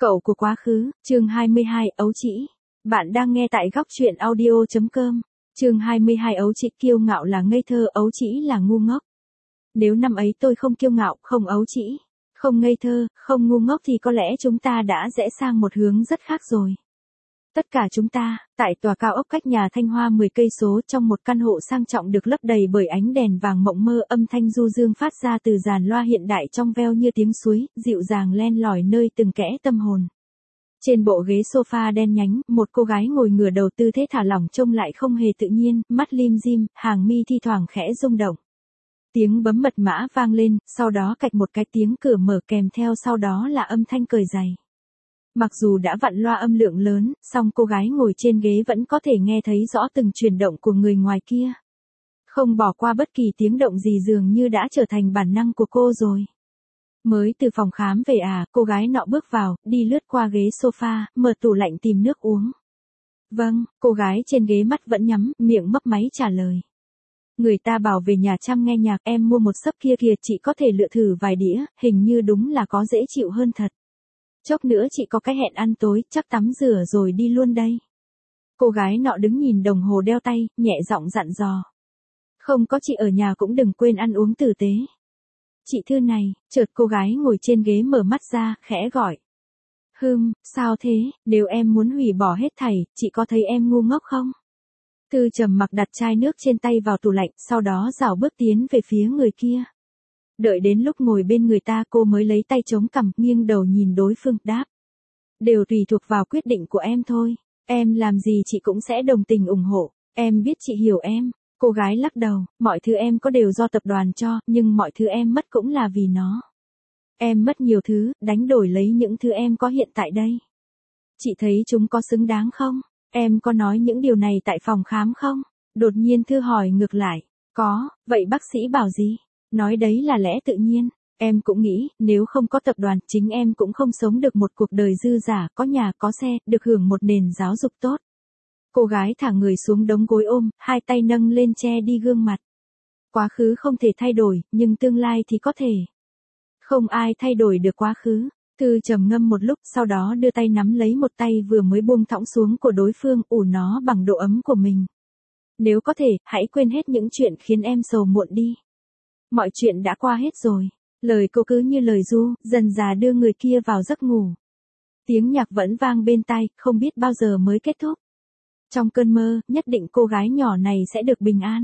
Cậu của quá khứ, chương 22, ấu trĩ. Bạn đang nghe tại góc truyện audio.com. Chương 22, ấu trĩ. Kiêu ngạo là ngây thơ, ấu trĩ là ngu ngốc. Nếu năm ấy tôi không kiêu ngạo, không ấu trĩ, không ngây thơ, không ngu ngốc thì có lẽ chúng ta đã rẽ sang một hướng rất khác rồi. Tất cả chúng ta, tại tòa cao ốc cách nhà Thanh Hoa 10 cây số trong một căn hộ sang trọng được lấp đầy bởi ánh đèn vàng mộng mơ, âm thanh du dương phát ra từ dàn loa hiện đại trong veo như tiếng suối, dịu dàng len lỏi nơi từng kẽ tâm hồn. Trên bộ ghế sofa đen nhánh, một cô gái ngồi ngửa đầu tư thế thả lỏng trông lại không hề tự nhiên, mắt lim dim, hàng mi thi thoảng khẽ rung động. Tiếng bấm mật mã vang lên, sau đó cạch một cái tiếng cửa mở kèm theo sau đó là âm thanh cởi giày. Mặc dù đã vặn loa âm lượng lớn, song cô gái ngồi trên ghế vẫn có thể nghe thấy rõ từng chuyển động của người ngoài kia. Không bỏ qua bất kỳ tiếng động gì dường như đã trở thành bản năng của cô rồi. Mới từ phòng khám về à, cô gái nọ bước vào, đi lướt qua ghế sofa, mở tủ lạnh tìm nước uống. Vâng, cô gái trên ghế mắt vẫn nhắm, miệng mấp máy trả lời. Người ta bảo về nhà chăm nghe nhạc, em mua một sấp kia kìa, chị có thể lựa thử vài đĩa, hình như đúng là có dễ chịu hơn thật. Chốc nữa chị có cái hẹn ăn tối, chắc tắm rửa rồi đi luôn đây. Cô gái nọ đứng nhìn đồng hồ đeo tay, nhẹ giọng dặn dò. Không có chị ở nhà cũng đừng quên ăn uống tử tế. Chị Thư này, chợt cô gái ngồi trên ghế mở mắt ra, khẽ gọi. Sao thế, nếu em muốn hủy bỏ hết thảy, chị có thấy em ngu ngốc không? Thư trầm mặc đặt chai nước trên tay vào tủ lạnh, sau đó rảo bước tiến về phía người kia. Đợi đến lúc ngồi bên người ta cô mới lấy tay chống cằm, nghiêng đầu nhìn đối phương, đáp. Đều tùy thuộc vào quyết định của em thôi, em làm gì chị cũng sẽ đồng tình ủng hộ, em biết chị hiểu em. Cô gái lắc đầu, mọi thứ em có đều do tập đoàn cho, nhưng mọi thứ em mất cũng là vì nó. Em mất nhiều thứ, đánh đổi lấy những thứ em có hiện tại đây. Chị thấy chúng có xứng đáng không? Em có nói những điều này tại phòng khám không? Đột nhiên Thư hỏi ngược lại. Có, vậy bác sĩ bảo gì? Nói đấy là lẽ tự nhiên. Em cũng nghĩ, nếu không có tập đoàn, chính em cũng không sống được một cuộc đời dư dả, có nhà, có xe, được hưởng một nền giáo dục tốt. Cô gái thả người xuống đống gối ôm, hai tay nâng lên che đi gương mặt. Quá khứ không thể thay đổi, nhưng tương lai thì có thể. Không ai thay đổi được quá khứ. Thư trầm ngâm một lúc, sau đó đưa tay nắm lấy một tay vừa mới buông thõng xuống của đối phương, ủ nó bằng độ ấm của mình. Nếu có thể, hãy quên hết những chuyện khiến em sầu muộn đi. Mọi chuyện đã qua hết rồi. Lời cô cứ như lời ru, dần dà đưa người kia vào giấc ngủ. Tiếng nhạc vẫn vang bên tai, không biết bao giờ mới kết thúc. Trong cơn mơ, nhất định cô gái nhỏ này sẽ được bình an.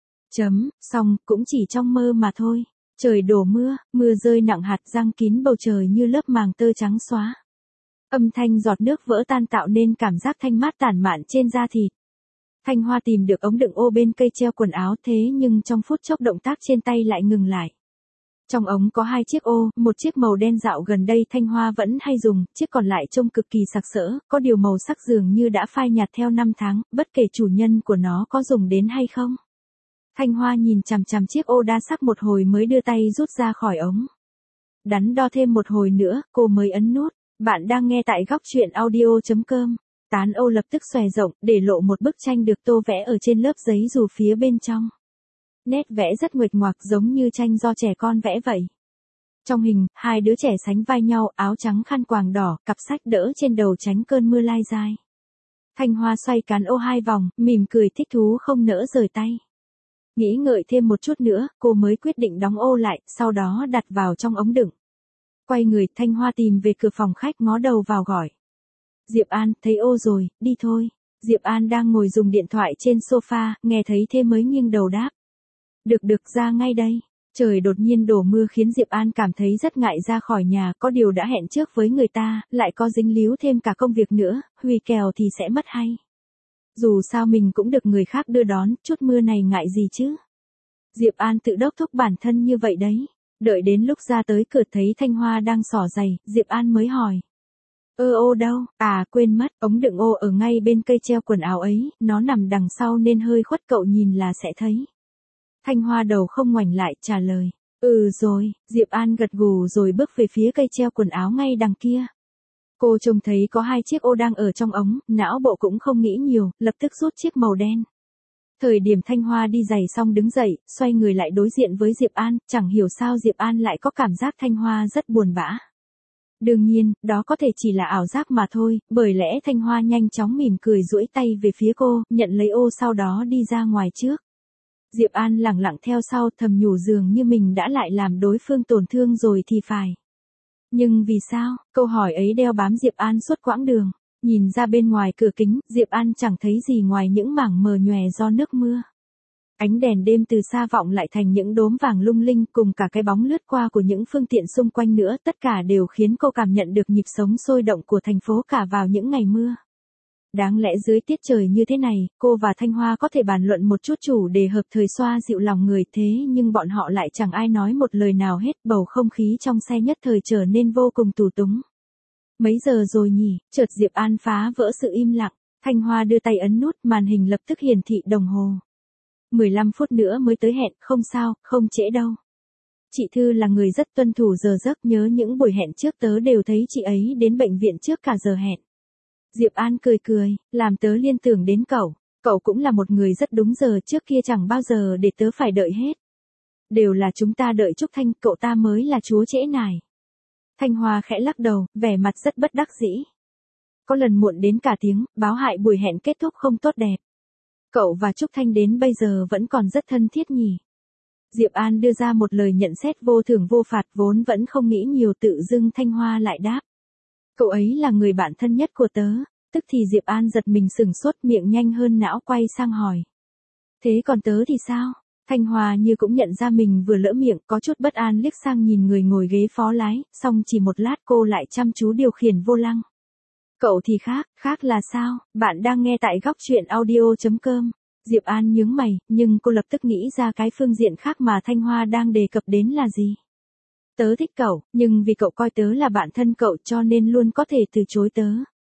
Xong, cũng chỉ trong mơ mà thôi. Trời đổ mưa, mưa rơi nặng hạt giăng kín bầu trời như lớp màng tơ trắng xóa. Âm thanh giọt nước vỡ tan tạo nên cảm giác thanh mát tản mạn trên da thịt. Thanh Hoa tìm được ống đựng ô bên cây treo quần áo, thế nhưng trong phút chốc động tác trên tay lại ngừng lại. Trong ống có 2 chiếc ô, một chiếc màu đen dạo gần đây Thanh Hoa vẫn hay dùng, chiếc còn lại trông cực kỳ sặc sỡ, có điều màu sắc dường như đã phai nhạt theo năm tháng, bất kể chủ nhân của nó có dùng đến hay không. Thanh Hoa nhìn chằm chằm chiếc ô đa sắc một hồi mới đưa tay rút ra khỏi ống. Đắn đo thêm một hồi nữa, cô mới ấn nút. Bạn đang nghe tại góc truyện audio.com. Tán ô lập tức xòe rộng, để lộ một bức tranh được tô vẽ ở trên lớp giấy dù phía bên trong. Nét vẽ rất nguệch ngoạc giống như tranh do trẻ con vẽ vậy. Trong hình, 2 đứa trẻ sánh vai nhau, áo trắng khăn quàng đỏ, cặp sách đỡ trên đầu tránh cơn mưa lai dai. Thanh Hoa xoay cán ô 2 vòng, mỉm cười thích thú không nỡ rời tay. Nghĩ ngợi thêm một chút nữa, cô mới quyết định đóng ô lại, sau đó đặt vào trong ống đựng. Quay người, Thanh Hoa tìm về cửa phòng khách ngó đầu vào gọi. Diệp An, thấy ô rồi, đi thôi. Diệp An đang ngồi dùng điện thoại trên sofa, nghe thấy thế mới nghiêng đầu đáp. Được ra ngay đây. Trời đột nhiên đổ mưa khiến Diệp An cảm thấy rất ngại ra khỏi nhà, có điều đã hẹn trước với người ta, lại có dính líu thêm cả công việc nữa, hủy kèo thì sẽ mất hay. Dù sao mình cũng được người khác đưa đón, chút mưa này ngại gì chứ. Diệp An tự đốc thúc bản thân như vậy đấy. Đợi đến lúc ra tới cửa thấy Thanh Hoa đang xỏ giày, Diệp An mới hỏi. Ô đâu, quên mất, ống đựng ô ở ngay bên cây treo quần áo ấy, nó nằm đằng sau nên hơi khuất, cậu nhìn là sẽ thấy. Thanh Hoa đầu không ngoảnh lại, trả lời. Rồi, Diệp An gật gù rồi bước về phía cây treo quần áo ngay đằng kia. Cô trông thấy có 2 chiếc ô đang ở trong ống, não bộ cũng không nghĩ nhiều, lập tức rút chiếc màu đen. Thời điểm Thanh Hoa đi giày xong đứng dậy, xoay người lại đối diện với Diệp An, chẳng hiểu sao Diệp An lại có cảm giác Thanh Hoa rất buồn bã. Đương nhiên, đó có thể chỉ là ảo giác mà thôi, bởi lẽ Thanh Hoa nhanh chóng mỉm cười duỗi tay về phía cô, nhận lấy ô sau đó đi ra ngoài trước. Diệp An lẳng lặng theo sau thầm nhủ dường như mình đã lại làm đối phương tổn thương rồi thì phải. Nhưng vì sao? Câu hỏi ấy đeo bám Diệp An suốt quãng đường. Nhìn ra bên ngoài cửa kính, Diệp An chẳng thấy gì ngoài những mảng mờ nhòe do nước mưa. Ánh đèn đêm từ xa vọng lại thành những đốm vàng lung linh cùng cả cái bóng lướt qua của những phương tiện xung quanh nữa, tất cả đều khiến cô cảm nhận được nhịp sống sôi động của thành phố cả vào những ngày mưa. Đáng lẽ dưới tiết trời như thế này, cô và Thanh Hoa có thể bàn luận một chút chủ đề hợp thời xoa dịu lòng người thế nhưng bọn họ lại chẳng ai nói một lời nào hết, bầu không khí trong xe nhất thời trở nên vô cùng tù túng. Mấy giờ rồi nhỉ? Chợt Diệp An phá vỡ sự im lặng, Thanh Hoa đưa tay ấn nút, màn hình lập tức hiển thị đồng hồ. 15 phút nữa mới tới hẹn, không sao, không trễ đâu. Chị Thư là người rất tuân thủ giờ giấc, nhớ những buổi hẹn trước tớ đều thấy chị ấy đến bệnh viện trước cả giờ hẹn. Diệp An cười cười, làm tớ liên tưởng đến cậu cũng là một người rất đúng giờ, trước kia chẳng bao giờ để tớ phải đợi hết. Đều là chúng ta đợi Trúc Thanh, cậu ta mới là chúa trễ nải. Thanh Hoa khẽ lắc đầu, vẻ mặt rất bất đắc dĩ. Có lần muộn đến cả tiếng, báo hại buổi hẹn kết thúc không tốt đẹp. Cậu và Trúc Thanh đến bây giờ vẫn còn rất thân thiết nhỉ. Diệp An đưa ra một lời nhận xét vô thưởng vô phạt, vốn vẫn không nghĩ nhiều, tự dưng Thanh Hoa lại đáp. Cậu ấy là người bạn thân nhất của tớ. Tức thì Diệp An giật mình sửng sốt, miệng nhanh hơn não quay sang hỏi. Thế còn tớ thì sao? Thanh Hoa như cũng nhận ra mình vừa lỡ miệng, có chút bất an liếc sang nhìn người ngồi ghế phó lái, xong chỉ một lát cô lại chăm chú điều khiển vô lăng. Cậu thì khác là sao? Bạn đang nghe tại góc truyện audio.com. Diệp An nhướng mày, nhưng cô lập tức nghĩ ra cái phương diện khác mà Thanh Hoa đang đề cập đến là gì. Tớ thích cậu, nhưng vì cậu coi tớ là bạn thân cậu cho nên luôn có thể từ chối tớ.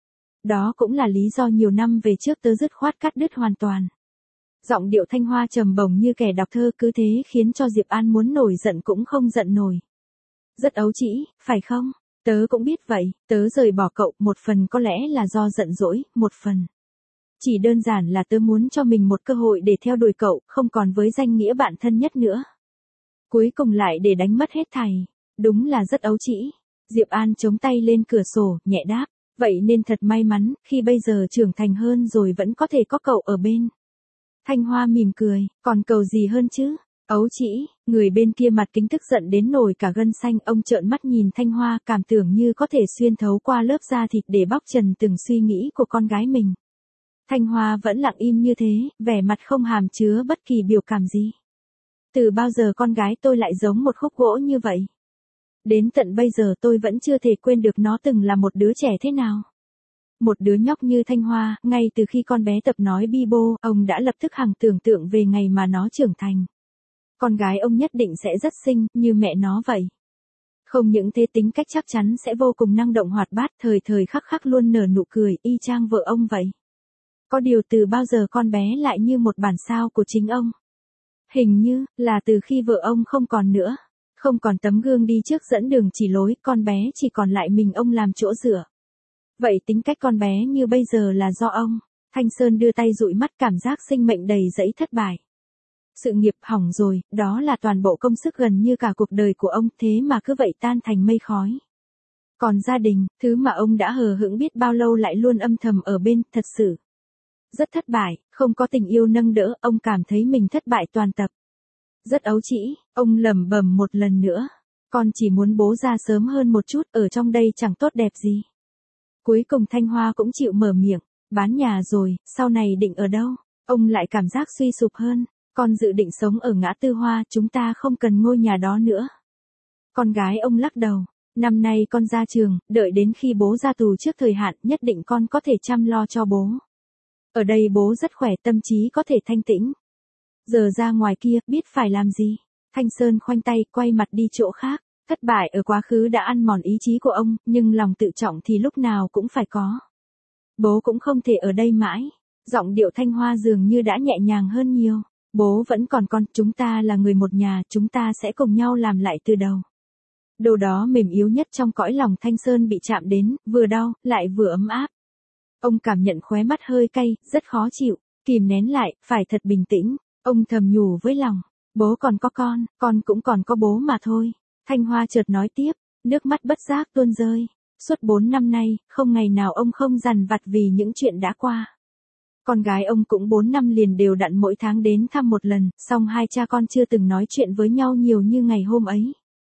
Đó cũng là lý do nhiều năm về trước tớ dứt khoát cắt đứt hoàn toàn. Giọng điệu Thanh Hoa trầm bổng như kẻ đọc thơ, cứ thế khiến cho Diệp An muốn nổi giận cũng không giận nổi. Rất ấu trĩ, phải không? Tớ cũng biết vậy, tớ rời bỏ cậu, một phần có lẽ là do giận dỗi, một phần. Chỉ đơn giản là tớ muốn cho mình một cơ hội để theo đuổi cậu, không còn với danh nghĩa bạn thân nhất nữa. Cuối cùng lại để đánh mất hết thảy. Đúng là rất ấu trĩ. Diệp An chống tay lên cửa sổ, nhẹ đáp. Vậy nên thật may mắn, khi bây giờ trưởng thành hơn rồi vẫn có thể có cậu ở bên. Thanh Hoa mỉm cười, còn cầu gì hơn chứ? Ấu trĩ, người bên kia mặt kính tức giận đến nổi cả gân xanh, ông trợn mắt nhìn Thanh Hoa, cảm tưởng như có thể xuyên thấu qua lớp da thịt để bóc trần từng suy nghĩ của con gái mình. Thanh Hoa vẫn lặng im như thế, vẻ mặt không hàm chứa bất kỳ biểu cảm gì. Từ bao giờ con gái tôi lại giống một khúc gỗ như vậy? Đến tận bây giờ tôi vẫn chưa thể quên được nó từng là một đứa trẻ thế nào. Một đứa nhóc như Thanh Hoa, ngay từ khi con bé tập nói bi bô, ông đã lập tức hằng tưởng tượng về ngày mà nó trưởng thành. Con gái ông nhất định sẽ rất xinh, như mẹ nó vậy. Không những thế tính cách chắc chắn sẽ vô cùng năng động hoạt bát, thời thời khắc khắc luôn nở nụ cười, y chang vợ ông vậy. Có điều từ bao giờ con bé lại như một bản sao của chính ông? Hình như là từ khi vợ ông không còn nữa. Không còn tấm gương đi trước dẫn đường chỉ lối, con bé chỉ còn lại mình ông làm chỗ dựa. Vậy tính cách con bé như bây giờ là do ông. Thanh Sơn đưa tay dụi mắt, cảm giác sinh mệnh đầy dẫy thất bại. Sự nghiệp hỏng rồi, đó là toàn bộ công sức gần như cả cuộc đời của ông, thế mà cứ vậy tan thành mây khói. Còn gia đình, thứ mà ông đã hờ hững biết bao lâu lại luôn âm thầm ở bên, thật sự rất thất bại, không có tình yêu nâng đỡ, ông cảm thấy mình thất bại toàn tập. Rất ấu trĩ, ông lẩm bẩm một lần nữa. Con chỉ muốn bố ra sớm hơn một chút, ở trong đây chẳng tốt đẹp gì. Cuối cùng Thanh Hoa cũng chịu mở miệng, bán nhà rồi, sau này định ở đâu? Ông lại cảm giác suy sụp hơn. Con dự định sống ở ngã tư Hoa, chúng ta không cần ngôi nhà đó nữa. Con gái ông lắc đầu. Năm nay con ra trường, đợi đến khi bố ra tù trước thời hạn, nhất định con có thể chăm lo cho bố. Ở đây bố rất khỏe, tâm trí có thể thanh tĩnh. Giờ ra ngoài kia, biết phải làm gì? Thanh Sơn khoanh tay, quay mặt đi chỗ khác. Thất bại ở quá khứ đã ăn mòn ý chí của ông, nhưng lòng tự trọng thì lúc nào cũng phải có. Bố cũng không thể ở đây mãi. Giọng điệu Thanh Hoa dường như đã nhẹ nhàng hơn nhiều. Bố vẫn còn con, chúng ta là người một nhà, chúng ta sẽ cùng nhau làm lại từ đầu. Đồ đó mềm yếu nhất trong cõi lòng Thanh Sơn bị chạm đến, vừa đau, lại vừa ấm áp. Ông cảm nhận khóe mắt hơi cay, rất khó chịu, kìm nén lại, phải thật bình tĩnh. Ông thầm nhủ với lòng, bố còn có con cũng còn có bố mà thôi. Thanh Hoa chợt nói tiếp, Nước mắt bất giác tuôn rơi. Suốt 4 năm nay, không ngày nào ông không dằn vặt vì những chuyện đã qua. Con gái ông cũng 4 năm liền đều đặn mỗi tháng đến thăm một lần, song hai cha con chưa từng nói chuyện với nhau nhiều như ngày hôm ấy.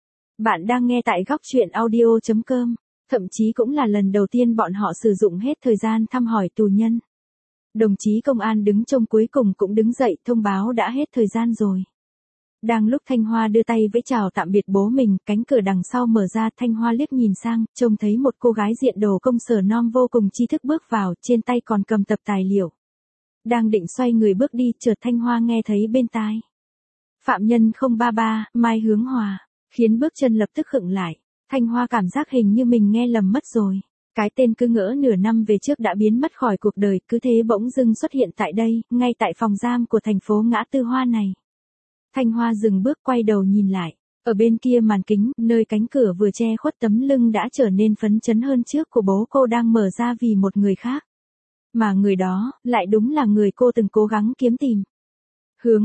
Bạn đang nghe tại góc chuyện audio.com, thậm chí cũng là lần đầu tiên bọn họ sử dụng hết thời gian thăm hỏi tù nhân. Đồng chí công an đứng trông cuối cùng cũng đứng dậy thông báo đã hết thời gian rồi. Đang lúc Thanh Hoa đưa tay vẫy chào tạm biệt bố mình, cánh cửa đằng sau mở ra, Thanh Hoa liếc nhìn sang, trông thấy một cô gái diện đồ công sở non vô cùng tri thức bước vào, trên tay còn cầm tập tài liệu. Đang định xoay người bước đi, chợt Thanh Hoa nghe thấy bên tai. Phạm nhân 033, Mai Hướng Hòa, khiến bước chân lập tức khựng lại. Thanh Hoa cảm giác hình như mình nghe lầm mất rồi. Cái tên cứ ngỡ nửa năm về trước đã biến mất khỏi cuộc đời, cứ thế bỗng dưng xuất hiện tại đây, ngay tại phòng giam của thành phố Ngã Tư Hoa này. Thanh Hoa dừng bước quay đầu nhìn lại. Ở bên kia màn kính, nơi cánh cửa vừa che khuất tấm lưng đã trở nên phấn chấn hơn trước của bố cô đang mở ra vì một người khác. Mà người đó, lại đúng là người cô từng cố gắng kiếm tìm. Hướng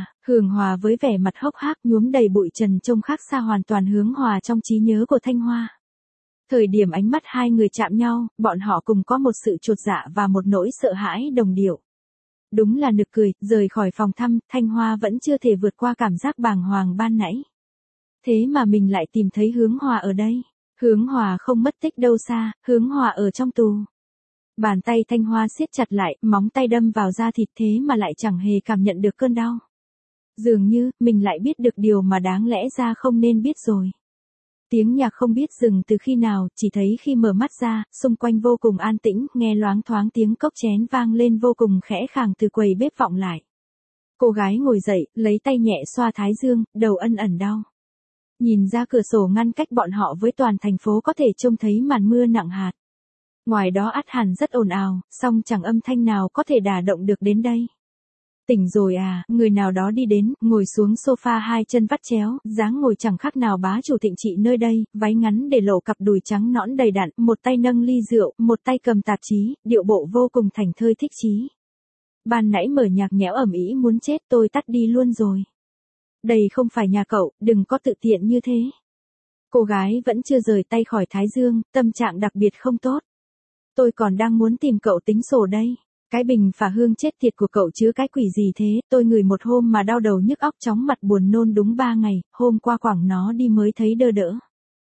Hòa với vẻ mặt hốc hác nhuốm đầy bụi trần trông khác xa hoàn toàn Hướng Hòa trong trí nhớ của Thanh Hoa. Thời điểm ánh mắt hai người chạm nhau, bọn họ cùng có một sự chột dạ và một nỗi sợ hãi đồng điệu. Đúng là nực cười, rời khỏi phòng thăm, Thanh Hoa vẫn chưa thể vượt qua cảm giác bàng hoàng ban nãy. Thế mà mình lại tìm thấy Hướng Hòa ở đây. Hướng Hòa không mất tích đâu xa, Hướng Hòa ở trong tù. Bàn tay Thanh Hoa siết chặt lại, móng tay đâm vào da thịt thế mà lại chẳng hề cảm nhận được cơn đau. Dường như, mình lại biết được điều mà đáng lẽ ra không nên biết rồi. Tiếng nhạc không biết dừng từ khi nào, chỉ thấy khi mở mắt ra, xung quanh vô cùng an tĩnh, nghe loáng thoáng tiếng cốc chén vang lên vô cùng khẽ khàng từ quầy bếp vọng lại. Cô gái ngồi dậy, lấy tay nhẹ xoa thái dương, đầu ẩn ẩn đau. Nhìn ra cửa sổ ngăn cách bọn họ với toàn thành phố có thể trông thấy màn mưa nặng hạt. Ngoài đó ắt hẳn rất ồn ào, song chẳng âm thanh nào có thể đả động được đến đây. Tỉnh rồi à, người nào đó đi đến, ngồi xuống sofa hai chân vắt chéo, dáng ngồi chẳng khác nào bá chủ thịnh trị nơi đây, váy ngắn để lộ cặp đùi trắng nõn đầy đặn, một tay nâng ly rượu, một tay cầm tạp chí, điệu bộ vô cùng thảnh thơi thích chí. Ban nãy mở nhạc nhẽo ầm ĩ muốn chết, tôi tắt đi luôn rồi. Đây không phải nhà cậu, đừng có tự tiện như thế. Cô gái vẫn chưa rời tay khỏi thái dương, tâm trạng đặc biệt không tốt. Tôi còn đang muốn tìm cậu tính sổ đây. Cái bình phả hương chết tiệt của cậu chứa cái quỷ gì thế, tôi ngửi một hôm mà đau đầu nhức óc chóng mặt buồn nôn đúng 3 ngày, hôm qua quẳng nó đi mới thấy đơ đỡ.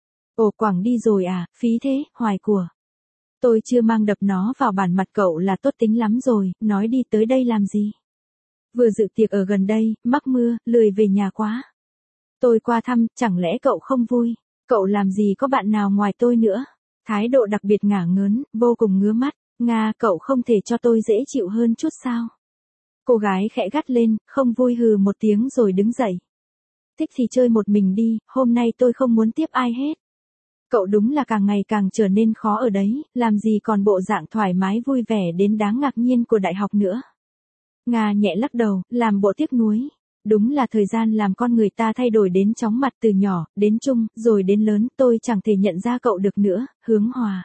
Ồ quẳng đi rồi à, phí thế, hoài của. Tôi chưa mang đập nó vào bản mặt cậu là tốt tính lắm rồi, nói đi tới đây làm gì. Vừa dự tiệc ở gần đây, mắc mưa, lười về nhà quá. Tôi qua thăm, chẳng lẽ cậu không vui, cậu làm gì có bạn nào ngoài tôi nữa. Thái độ đặc biệt ngả ngớn, vô cùng ngứa mắt. Nga, cậu không thể cho tôi dễ chịu hơn chút sao? Cô gái khẽ gắt lên, không vui hừ một tiếng rồi đứng dậy. Thích thì chơi một mình đi, hôm nay tôi không muốn tiếp ai hết. Cậu đúng là càng ngày càng trở nên khó ở đấy, làm gì còn bộ dạng thoải mái vui vẻ đến đáng ngạc nhiên của đại học nữa. Nga nhẹ lắc đầu, làm bộ tiếc nuối. Đúng là thời gian làm con người ta thay đổi đến chóng mặt từ nhỏ, đến trung, rồi đến lớn, tôi chẳng thể nhận ra cậu được nữa, Hướng Hòa.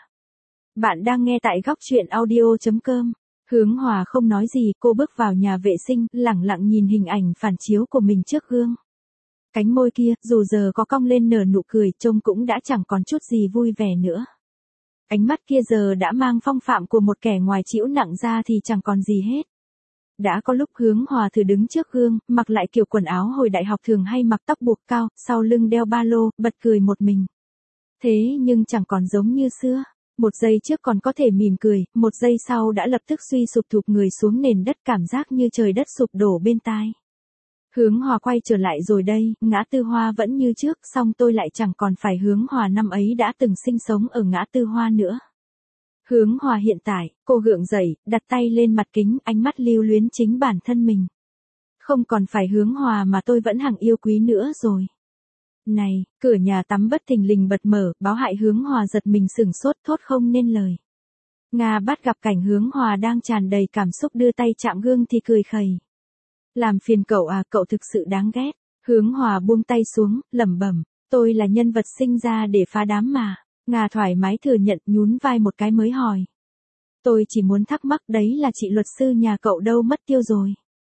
Bạn đang nghe tại góc chuyện audio.com. Hướng Hòa không nói gì, cô bước vào nhà vệ sinh, lẳng lặng nhìn hình ảnh phản chiếu của mình trước gương. Cánh môi kia, dù giờ có cong lên nở nụ cười, trông cũng đã chẳng còn chút gì vui vẻ nữa. Ánh mắt kia giờ đã mang phong phạm của một kẻ ngoài chịu nặng ra thì chẳng còn gì hết. Đã có lúc Hướng Hòa thử đứng trước gương, mặc lại kiểu quần áo hồi đại học thường hay mặc tóc buộc cao, sau lưng đeo ba lô, bật cười một mình. Thế nhưng chẳng còn giống như xưa. Một giây trước còn có thể mỉm cười, một giây sau đã lập tức suy sụp thụp người xuống nền đất, cảm giác như trời đất sụp đổ bên tai. Hướng Hòa quay trở lại rồi đây, Ngã Tư Hoa vẫn như trước, song tôi lại chẳng còn phải Hướng Hòa năm ấy đã từng sinh sống ở Ngã Tư Hoa nữa. Hướng Hòa hiện tại, cô gượng dậy, đặt tay lên mặt kính, ánh mắt lưu luyến chính bản thân mình. Không còn phải Hướng Hòa mà tôi vẫn hằng yêu quý nữa rồi. Này, cửa nhà tắm bất thình lình bật mở, báo hại Hướng Hòa giật mình sửng sốt thốt không nên lời. Nga bắt gặp cảnh Hướng Hòa đang tràn đầy cảm xúc đưa tay chạm gương thì cười khẩy. Làm phiền cậu à, cậu thực sự đáng ghét. Hướng Hòa buông tay xuống, lẩm bẩm, tôi là nhân vật sinh ra để phá đám mà. Nga thoải mái thừa nhận, nhún vai một cái mới hỏi. Tôi chỉ muốn thắc mắc đấy là chị luật sư nhà cậu đâu mất tiêu rồi.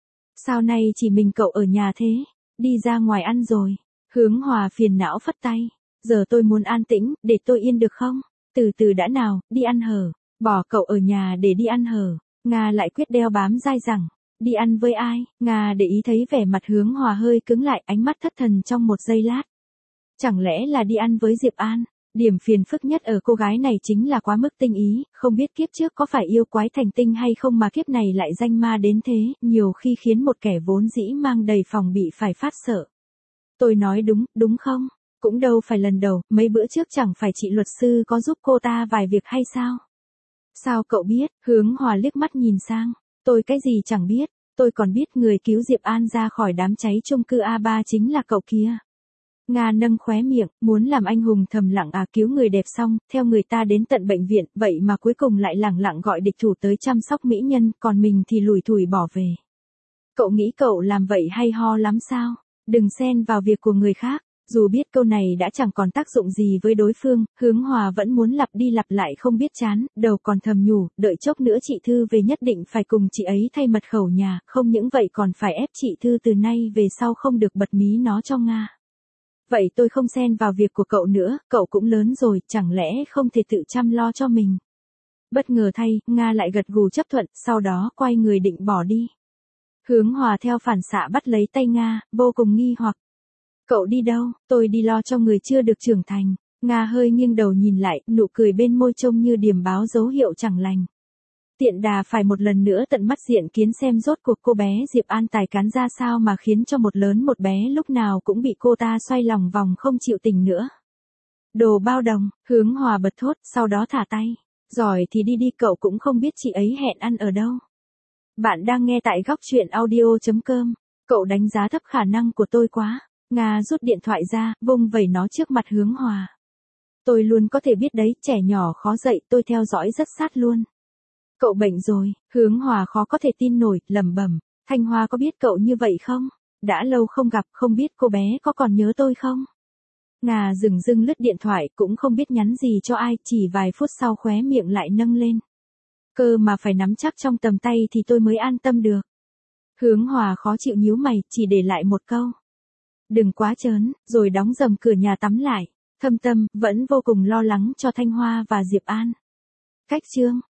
Sao nay chỉ mình cậu ở nhà thế? Đi ra ngoài ăn rồi. Hướng Hòa phiền não phất tay. Giờ tôi muốn an tĩnh, để tôi yên được không? Từ từ đã nào, đi ăn hờ. Bỏ cậu ở nhà để đi ăn hờ. Nga lại quyết đeo bám dai dẳng. Đi ăn với ai? Nga để ý thấy vẻ mặt Hướng Hòa hơi cứng lại, ánh mắt thất thần trong một giây lát. Chẳng lẽ là đi ăn với Diệp An? Điểm phiền phức nhất ở cô gái này chính là quá mức tinh ý, không biết kiếp trước có phải yêu quái thành tinh hay không mà kiếp này lại danh ma đến thế, nhiều khi khiến một kẻ vốn dĩ mang đầy phòng bị phải phát sợ. Tôi nói đúng, đúng không? Cũng đâu phải lần đầu, mấy bữa trước chẳng phải chị luật sư có giúp cô ta vài việc hay sao? Sao cậu biết? Hướng Hòa liếc mắt nhìn sang. Tôi cái gì chẳng biết, tôi còn biết người cứu Diệp An ra khỏi đám cháy chung cư A3 chính là cậu kia. Nga nâng khóe miệng, muốn làm anh hùng thầm lặng cứu người đẹp xong, theo người ta đến tận bệnh viện, vậy mà cuối cùng lại lẳng lặng gọi địch thủ tới chăm sóc mỹ nhân, còn mình thì lủi thủi bỏ về. Cậu nghĩ cậu làm vậy hay ho lắm sao? Đừng xen vào việc của người khác. Dù biết câu này đã chẳng còn tác dụng gì với đối phương, Hướng Hòa vẫn muốn lặp đi lặp lại không biết chán, đầu còn thầm nhủ, đợi chốc nữa chị Thư về nhất định phải cùng chị ấy thay mật khẩu nhà, không những vậy còn phải ép chị Thư từ nay về sau không được bật mí nó cho Nga. Vậy tôi không xen vào việc của cậu nữa, cậu cũng lớn rồi, chẳng lẽ không thể tự chăm lo cho mình. Bất ngờ thay, Nga lại gật gù chấp thuận, sau đó quay người định bỏ đi. Hướng Hòa theo phản xạ bắt lấy tay Nga, vô cùng nghi hoặc. Cậu đi đâu? Tôi đi lo cho người chưa được trưởng thành. Nga hơi nghiêng đầu nhìn lại, nụ cười bên môi trông như điềm báo dấu hiệu chẳng lành. Tiện đà phải một lần nữa tận mắt diện kiến xem rốt cuộc cô bé Diệp An tài cán ra sao mà khiến cho một lớn một bé lúc nào cũng bị cô ta xoay lòng vòng không chịu tình nữa. Đồ bao đồng, Hướng Hòa bật thốt, sau đó thả tay. Giỏi thì đi đi, cậu cũng không biết chị ấy hẹn ăn ở đâu. Bạn đang nghe tại góc truyện audio.com. Cậu đánh giá thấp khả năng của tôi quá. Nga rút điện thoại ra, vung vẩy nó trước mặt Hướng Hòa. Tôi luôn có thể biết đấy, trẻ nhỏ khó dạy, tôi theo dõi rất sát luôn. Cậu bệnh rồi, Hướng Hòa khó có thể tin nổi, lẩm bẩm. Thanh Hoa có biết cậu như vậy không? Đã lâu không gặp, không biết cô bé có còn nhớ tôi không? Nga dừng dưng lướt điện thoại, cũng không biết nhắn gì cho ai, chỉ vài phút sau khóe miệng lại nâng lên. Cơ mà phải nắm chắc trong tầm tay thì tôi mới an tâm được. Hướng Hòa khó chịu nhíu mày, chỉ để lại một câu. Đừng quá trớn, rồi đóng dầm cửa nhà tắm lại. Thâm tâm, vẫn vô cùng lo lắng cho Thanh Hoa và Diệp An. Cách chương.